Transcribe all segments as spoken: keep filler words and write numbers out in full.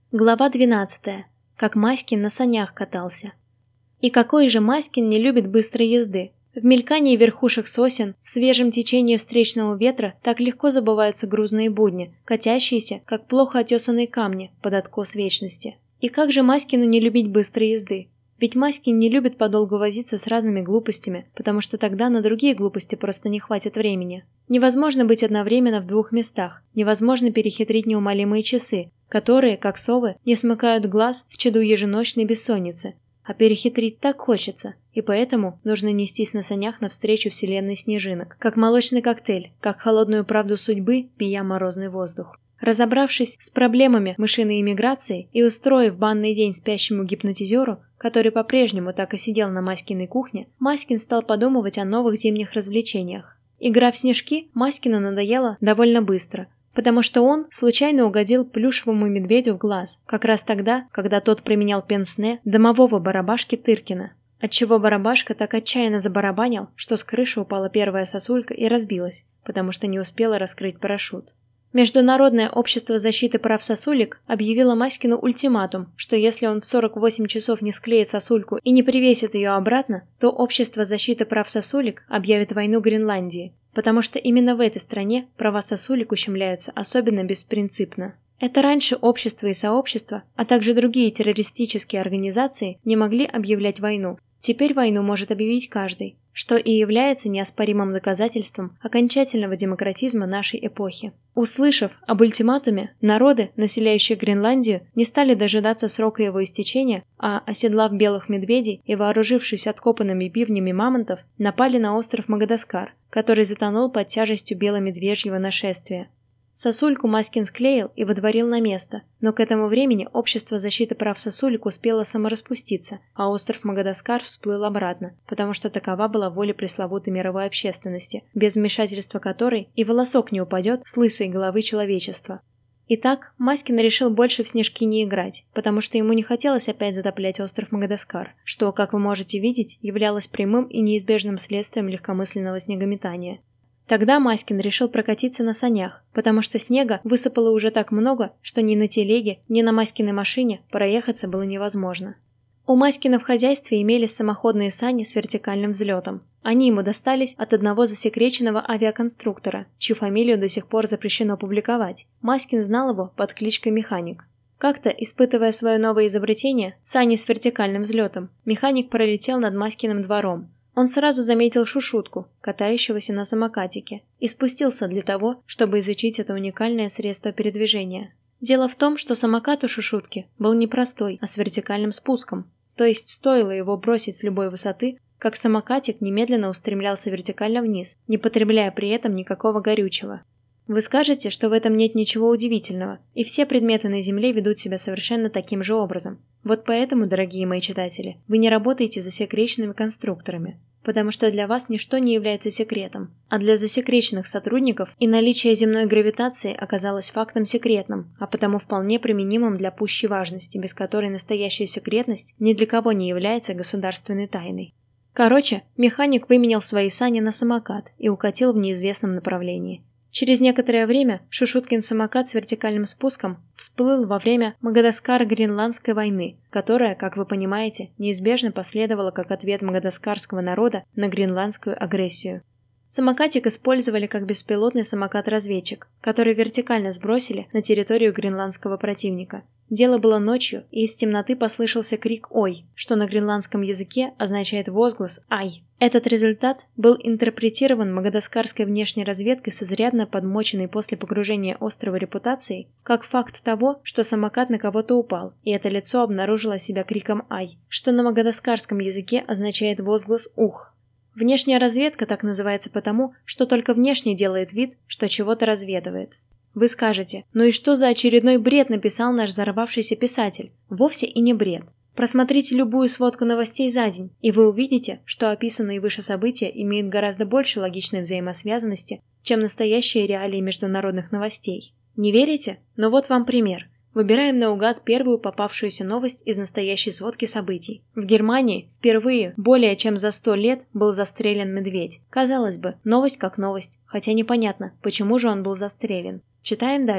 Глава двенадцатая. Как Маськин на санях катался. И какой же Маськин не любит быстрой езды? В мелькании верхушек сосен, в свежем течении встречного ветра так легко забываются грузные будни, катящиеся, как плохо отесанные камни, под откос вечности. И как же Маськину не любить быстрой езды? Ведь Маськин не любит подолгу возиться с разными глупостями, потому что тогда на другие глупости просто не хватит времени. Невозможно быть одновременно в двух местах, невозможно перехитрить неумолимые часы, которые, как совы, не смыкают глаз в чаду еженочной бессонницы. А перехитрить так хочется, и поэтому нужно нестись на санях навстречу вселенной снежинок, как молочный коктейль, как холодную правду судьбы, пия морозный воздух. Разобравшись с проблемами мышиной иммиграции и устроив банный день спящему гипнотизеру, который по-прежнему так и сидел на Маськиной кухне, Маськин стал подумывать о новых зимних развлечениях. Игра в снежки Маськину надоела довольно быстро, потому что он случайно угодил плюшевому медведю в глаз, как раз тогда, когда тот применял пенсне домового барабашки Тыркина, отчего барабашка так отчаянно забарабанил, что с крыши упала первая сосулька и разбилась, потому что не успела раскрыть парашют. Международное общество защиты прав сосулек объявило Маськину ультиматум, что если он в сорок восемь часов не склеит сосульку и не привесит ее обратно, то общество защиты прав сосулек объявит войну Гренландии, потому что именно в этой стране права сосулек ущемляются особенно беспринципно. Это раньше общество и сообщество, а также другие террористические организации не могли объявлять войну. Теперь войну может объявить каждый, что и является неоспоримым доказательством окончательного демократизма нашей эпохи. Услышав об ультиматуме, народы, населяющие Гренландию, не стали дожидаться срока его истечения, а, оседлав белых медведей и вооружившись откопанными бивнями мамонтов, напали на остров Магадаскар, который затонул под тяжестью беломедвежьего нашествия. Сосульку Маськин склеил и водворил на место, но к этому времени общество защиты прав сосулек успело самораспуститься, а остров Магадаскар всплыл обратно, потому что такова была воля пресловутой мировой общественности, без вмешательства которой и волосок не упадет с лысой головы человечества. Итак, Маськин решил больше в снежки не играть, потому что ему не хотелось опять затоплять остров Магадаскар, что, как вы можете видеть, являлось прямым и неизбежным следствием легкомысленного снегометания. Тогда Маськин решил прокатиться на санях, потому что снега высыпало уже так много, что ни на телеге, ни на Маськиной машине проехаться было невозможно. У Маськина в хозяйстве имелись самоходные сани с вертикальным взлетом. Они ему достались от одного засекреченного авиаконструктора, чью фамилию до сих пор запрещено публиковать. Маськин знал его под кличкой Механик. Как-то, испытывая свое новое изобретение, сани с вертикальным взлетом, Механик пролетел над Маськиным двором. Он сразу заметил Шушутку, катающегося на самокатике, и спустился для того, чтобы изучить это уникальное средство передвижения. Дело в том, что самокат у Шушутки был не простой, а с вертикальным спуском, то есть стоило его бросить с любой высоты, как самокатик немедленно устремлялся вертикально вниз, не потребляя при этом никакого горючего. Вы скажете, что в этом нет ничего удивительного, и все предметы на Земле ведут себя совершенно таким же образом. Вот поэтому, дорогие мои читатели, вы не работаете засекреченными конструкторами, потому что для вас ничто не является секретом, а для засекреченных сотрудников и наличие земной гравитации оказалось фактом секретным, а потому вполне применимым для пущей важности, без которой настоящая секретность ни для кого не является государственной тайной. Короче, Механик выменял свои сани на самокат и укатил в неизвестном направлении. Через некоторое время Шушуткин самокат с вертикальным спуском всплыл во время Магадаскар-Гренландской войны, которая, как вы понимаете, неизбежно последовала как ответ магадаскарского народа на гренландскую агрессию. Самокатик использовали как беспилотный самокат-разведчик, который вертикально сбросили на территорию гренландского противника. Дело было ночью, и из темноты послышался крик «Ой», что на гренландском языке означает возглас «Ай». Этот результат был интерпретирован магадаскарской внешней разведкой с изрядно подмоченной после погружения острова репутацией, как факт того, что самокат на кого-то упал, и это лицо обнаружило себя криком «Ай», что на магадаскарском языке означает возглас «Ух». Внешняя разведка так называется потому, что только внешне делает вид, что чего-то разведывает. Вы скажете, ну и что за очередной бред написал наш взорвавшийся писатель? Вовсе и не бред. Просмотрите любую сводку новостей за день, и вы увидите, что описанные выше события имеют гораздо больше логичной взаимосвязанности, чем настоящие реалии международных новостей. Не верите? Ну вот вам пример. Выбираем наугад первую попавшуюся новость из настоящей сводки событий. В Германии впервые более чем за сто лет был застрелен медведь. Казалось бы, новость как новость, хотя непонятно, почему же он был застрелен. Читаем дальше.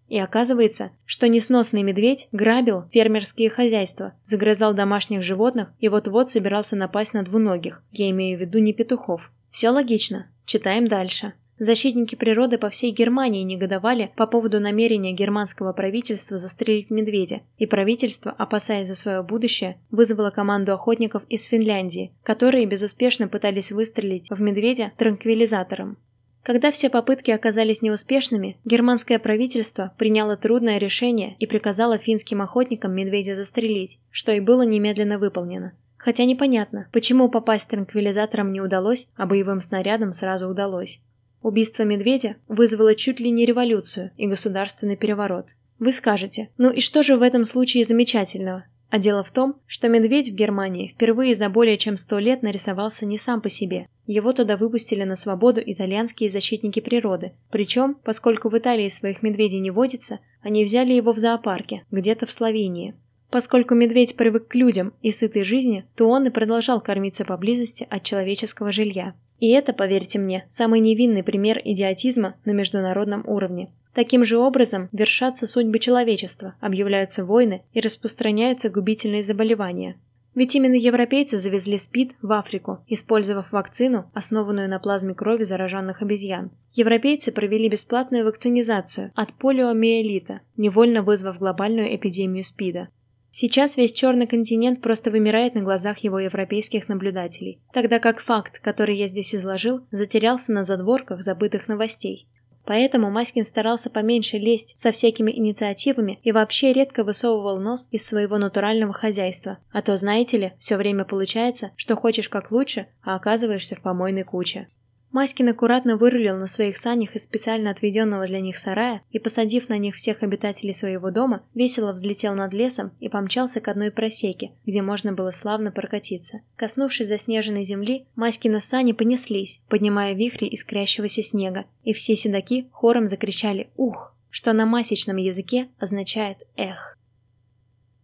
И оказывается, что несносный медведь грабил фермерские хозяйства, загрызал домашних животных и вот-вот собирался напасть на двуногих, я имею в виду не петухов. Все логично. Читаем дальше. Защитники природы по всей Германии негодовали по поводу намерения германского правительства застрелить медведя, и правительство, опасаясь за свое будущее, вызвало команду охотников из Финляндии, которые безуспешно пытались выстрелить в медведя транквилизатором. Когда все попытки оказались неуспешными, германское правительство приняло трудное решение и приказало финским охотникам медведя застрелить, что и было немедленно выполнено. Хотя непонятно, почему попасть транквилизатором не удалось, а боевым снарядом сразу удалось. Убийство медведя вызвало чуть ли не революцию и государственный переворот. Вы скажете, ну и что же в этом случае замечательного? А дело в том, что медведь в Германии впервые за более чем сто лет нарисовался не сам по себе. Его туда выпустили на свободу итальянские защитники природы. Причем, поскольку в Италии своих медведей не водится, они взяли его в зоопарке, где-то в Словении. Поскольку медведь привык к людям и сытой жизни, то он и продолжал кормиться поблизости от человеческого жилья. И это, поверьте мне, самый невинный пример идиотизма на международном уровне. Таким же образом вершатся судьбы человечества, объявляются войны и распространяются губительные заболевания. Ведь именно европейцы завезли СПИД в Африку, использовав вакцину, основанную на плазме крови зараженных обезьян. Европейцы провели бесплатную вакцинизацию от полиомиелита, невольно вызвав глобальную эпидемию СПИДа. Сейчас весь черный континент просто вымирает на глазах его европейских наблюдателей, тогда как факт, который я здесь изложил, затерялся на задворках забытых новостей. Поэтому Маськин старался поменьше лезть со всякими инициативами и вообще редко высовывал нос из своего натурального хозяйства, а то, знаете ли, все время получается, что хочешь как лучше, а оказываешься в помойной куче. Маськин аккуратно вырулил на своих санях из специально отведенного для них сарая и, посадив на них всех обитателей своего дома, весело взлетел над лесом и помчался к одной просеке, где можно было славно прокатиться. Коснувшись заснеженной земли, Маськины сани понеслись, поднимая вихри искрящегося снега, и все седаки хором закричали «Ух!», что на масечном языке означает «Эх!».